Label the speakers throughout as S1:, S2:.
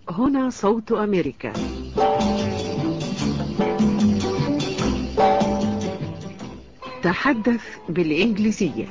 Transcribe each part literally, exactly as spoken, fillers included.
S1: هنا صوت أمريكا. تحدث بالإنجليزية.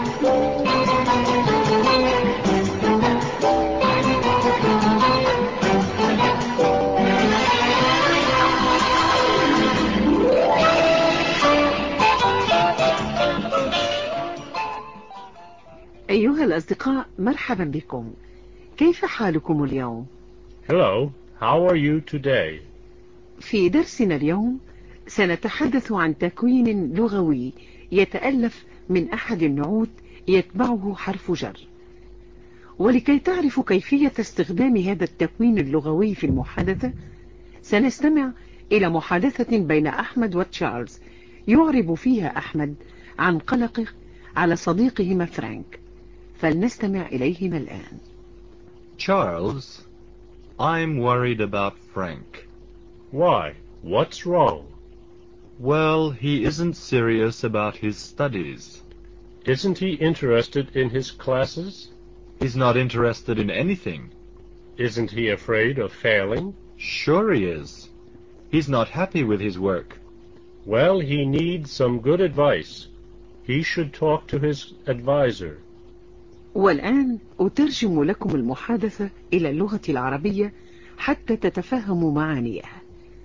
S1: أيها الأصدقاء، مرحبا بكم. كيف حالكم اليوم؟
S2: Hello, how are you today?
S1: في درسنا اليوم سنتحدث عن تكوين لغوي يتألف من أحد النعوت يتبعه حرف جر. ولكي تعرفوا كيفية استخدام هذا التكوين اللغوي في المحادثة، سنستمع إلى محادثة بين أحمد وتشارلز يعرب فيها أحمد عن قلقه على صديقهما فرانك. فلنستمع إليهما الآن.
S3: Charles, I'm worried about Frank.
S2: Why? What's wrong?
S3: Well, he isn't serious about his studies.
S2: Isn't he interested in his classes?
S3: He's not interested in anything.
S2: Isn't he afraid of failing?
S3: Sure he is. He's not happy with his work.
S2: Well, he needs some good advice. He should talk to his advisor.
S1: والآن أترجم لكم المحادثة إلى اللغة العربية حتى تتفهموا معانيها.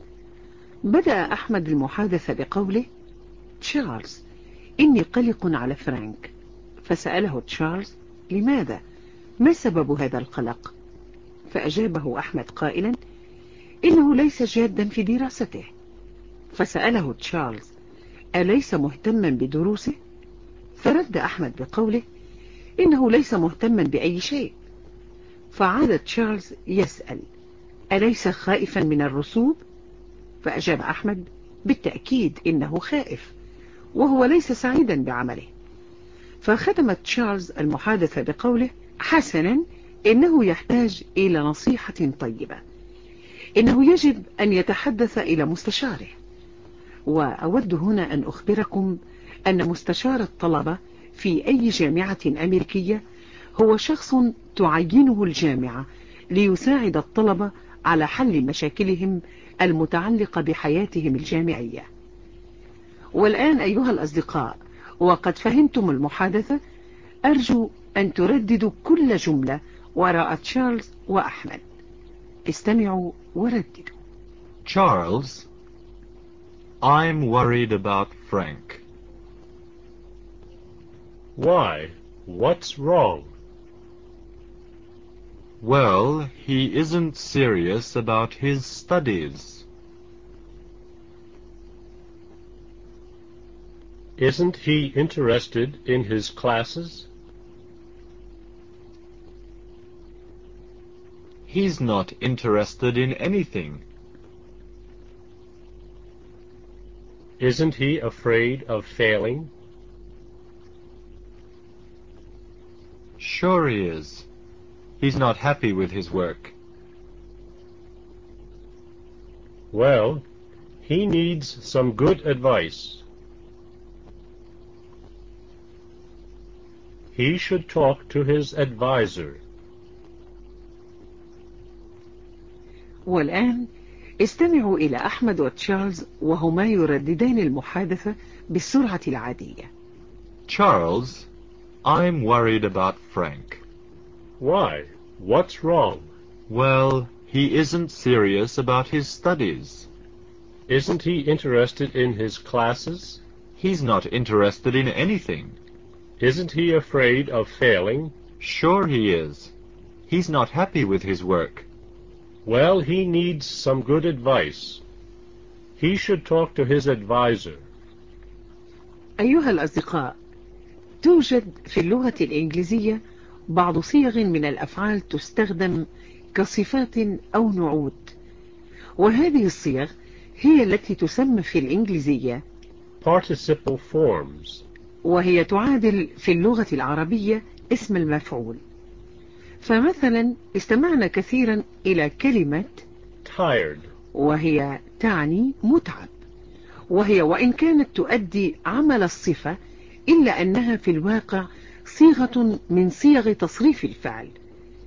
S1: بدأ أحمد المحادثة بقوله: تشارلز، إني قلق على فرانك. فسأله تشارلز: لماذا؟ ما سبب هذا القلق؟ فأجابه أحمد قائلا: إنه ليس جادا في دراسته. فسأله تشارلز: أليس مهتما بدروسه؟ فرد أحمد بقوله: إنه ليس مهتما بأي شيء. فعاد تشارلز يسأل: أليس خائفا من الرسوب؟ فأجاب أحمد: بالتأكيد إنه خائف، وهو ليس سعيدا بعمله. فختم تشارلز المحادثة بقوله: حسنا، إنه يحتاج إلى نصيحة طيبة. إنه يجب أن يتحدث إلى مستشاره. وأود هنا أن أخبركم أن مستشار الطلبة في أي جامعة أمريكية هو شخص تعينه الجامعة ليساعد الطلبة على حل مشاكلهم المتعلقة بحياتهم الجامعية. والآن أيها الأصدقاء، وقد فهمتم المحادثة، أرجو أن ترددوا كل جملة وراء تشارلز وأحمد. استمعوا ورددوا.
S3: Charles, I'm worried about Frank.
S2: Why? What's wrong?
S3: Well, he isn't serious about his studies.
S2: Isn't he interested in his classes?
S3: He's not interested in anything.
S2: Isn't he afraid of failing?
S3: Sure he is. He's not happy with his work.
S2: Well, he needs some good advice. He should talk to his advisor.
S1: والآن استمعوا إلى أحمد وتشارلز وهما يرددان المحادثة بالسرعة العادية.
S3: Charles, I'm worried about Frank.
S2: Why? What's wrong?
S3: Well, he isn't serious about his studies.
S2: Isn't he interested in his classes?
S3: He's not interested in anything.
S2: Isn't he afraid of failing?
S3: Sure he is. He's not happy with his work.
S2: Well, he needs some good advice. He should talk to his advisor.
S1: أيها الأصدقاء، توجد في اللغة الإنجليزية بعض صيغ من الأفعال تستخدم كصفات أو نعوت، وهذه الصيغ هي التي تسمى في الإنجليزية
S2: Participle forms.
S1: وهي تعادل في اللغة العربية اسم المفعول. فمثلا استمعنا كثيرا إلى كلمة
S2: Tired.
S1: وهي تعني متعب، وهي وإن كانت تؤدي عمل الصفة إلا أنها في الواقع صيغة من صيغ تصريف الفعل.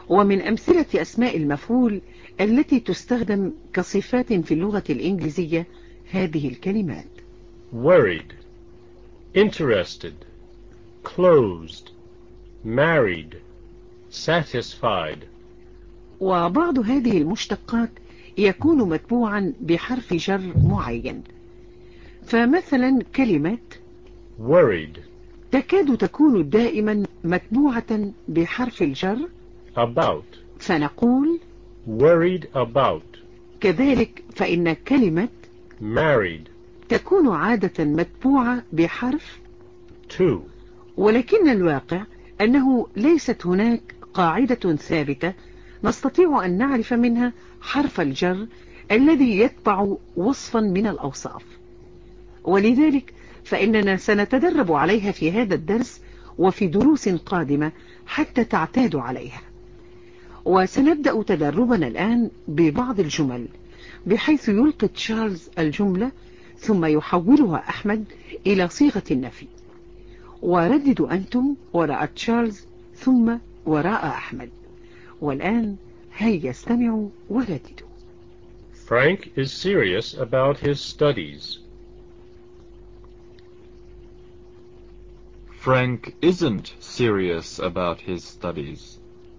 S1: ومن أمثلة أسماء المفعول التي تستخدم كصفات في اللغة الإنجليزية هذه الكلمات:
S2: worried, interested, closed, married, satisfied.
S1: وبعض هذه المشتقات يكون متبوعا بحرف جر معين، فمثلا كلمة
S2: worried
S1: تكاد تكون دائما متبوعة بحرف الجر
S2: about,
S1: فنقول
S2: worried about.
S1: كذلك فإن كلمة
S2: married
S1: تكون عادة متبوعة بحرف
S2: to.
S1: ولكن الواقع أنه ليست هناك قاعدة ثابتة نستطيع أن نعرف منها حرف الجر الذي يتبع وصفا من الأوصاف، ولذلك فإننا سنتدرب عليها في هذا الدرس وفي دروس قادمة حتى تعتادوا عليها. وسنبدأ تدربنا الآن ببعض الجمل، بحيث يلقي تشارلز الجملة ثم يحولها أحمد إلى صيغة النفي، ورددوا أنتم وراء تشارلز ثم وراء أحمد. والآن هيا استمعوا ورددوا.
S2: Frank is serious about his studies.
S3: Frank isn't serious about his studies.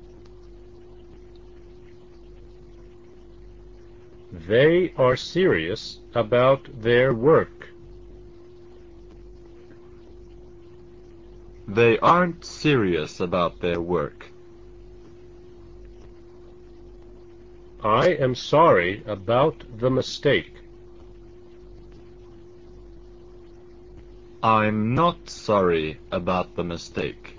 S2: They are serious about their work.
S3: They aren't serious about their work.
S2: I am sorry about the mistake.
S3: I'm not sorry about the mistake.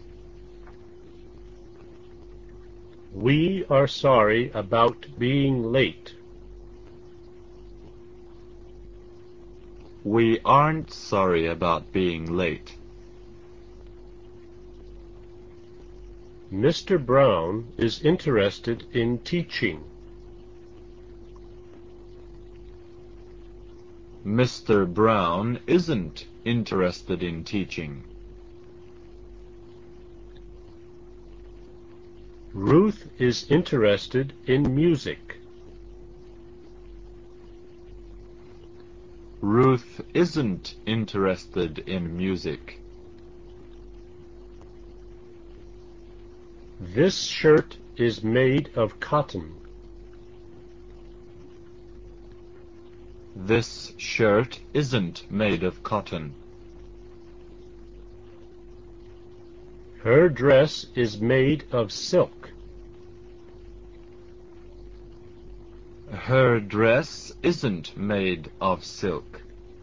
S2: We are sorry about being late.
S3: We aren't sorry about being late.
S2: Mister Brown is interested in teaching.
S3: Mister Brown isn't interested in teaching.
S2: Ruth is interested in music.
S3: Ruth isn't interested in music.
S2: This shirt is made of cotton.
S3: This shirt isn't made of cotton.
S2: Her dress is made of silk.
S3: Her dress isn't made of silk.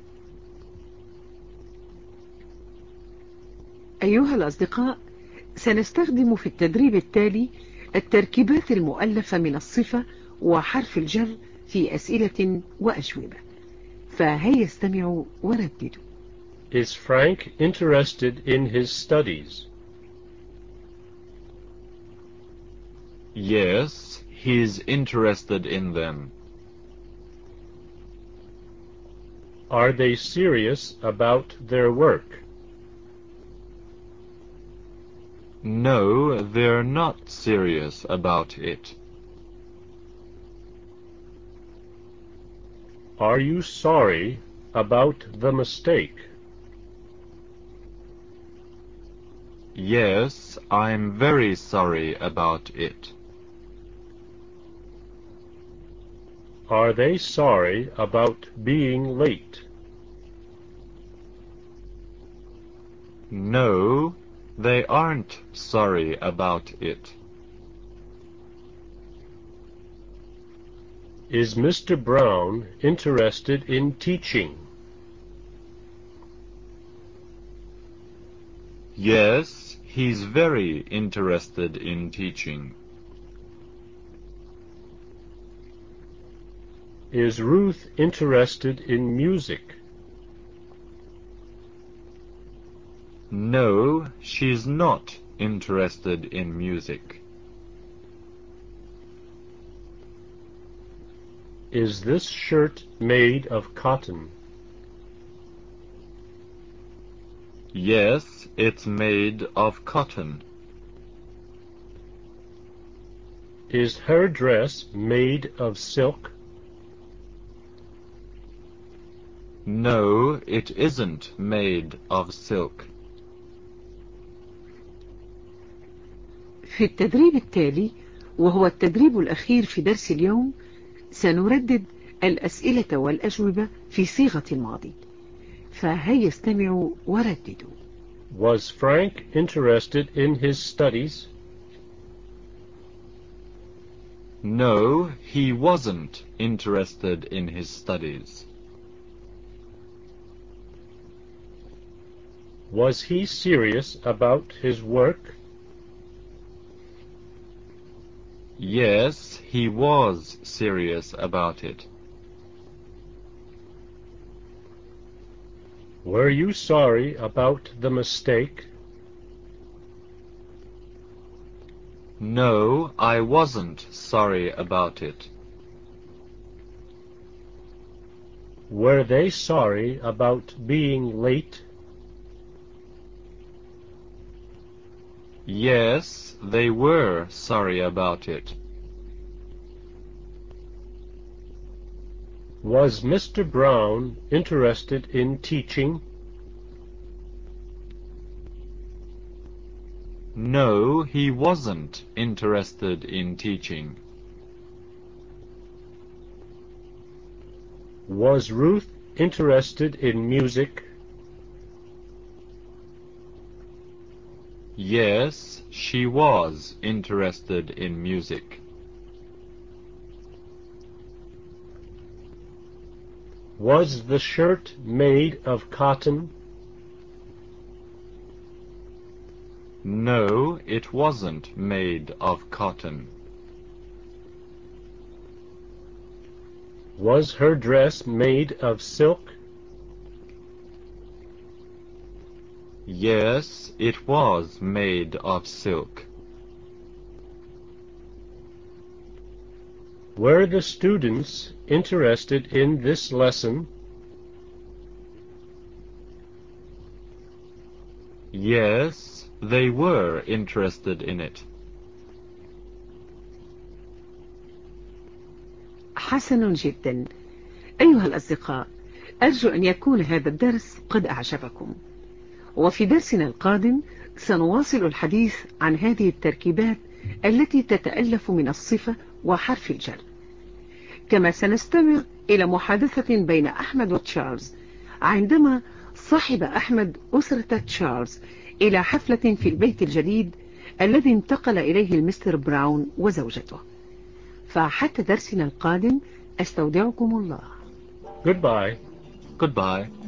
S1: أيها الأصدقاء، سنستخدم في التدريب التالي التركيبات المؤلفة من الصفة وحرف الجر في أسئلة وأجوبة، فهيا استمعوا ورددوا.
S2: Is Frank interested in his studies?
S3: Yes, he's interested in them.
S2: Are they serious about their work?
S3: No, they're not serious about it.
S2: Are you sorry about the mistake?
S3: Yes, I'm very sorry about it.
S2: Are they sorry about being late?
S3: No, they aren't sorry about it.
S2: Is Mister Brown interested in teaching?
S3: Yes, he's very interested in teaching.
S2: Is Ruth interested in music?
S3: No, she's not interested in music.
S2: Is this shirt made of cotton?
S3: Yes, it's made of cotton.
S2: Is her dress made of silk?
S3: No, it isn't made of silk.
S1: في التدريب التالي وهو التدريب الأخير في درس اليوم سنردد الأسئلة والأجوبة في صيغة الماضي، فهيا استمعوا ورددوا.
S2: Was Frank interested in his studies?
S3: No, he wasn't interested in his studies.
S2: Was he serious about his work?
S3: Yes, he was serious about it.
S2: Were you sorry about the mistake?
S3: No, I wasn't sorry about it.
S2: Were they sorry about being late?
S3: Yes, they were sorry about it.
S2: Was Mister Brown interested in teaching?
S3: No, he wasn't interested in teaching.
S2: Was Ruth interested in music?
S3: Yes, she was interested in music.
S2: Was the shirt made of cotton?
S3: No, it wasn't made of cotton.
S2: Was her dress made of silk?
S3: Yes, it was made of silk.
S2: Were the students interested in this lesson?
S3: Yes, they were interested in it.
S1: حسن جدا. أيها الأصدقاء، أرجو أن يكون هذا الدرس قد أعجبكم، وفي درسنا القادم سنواصل الحديث عن هذه التركيبات التي تتألف من الصفة وحرف الجر، كما سنستمع إلى محادثة بين أحمد وتشارلز عندما صاحب أحمد أسرة تشارلز إلى حفلة في البيت الجديد الذي انتقل إليه المستر براون وزوجته. فحتى درسنا القادم أستودعكم الله.
S2: Goodbye.
S3: Goodbye.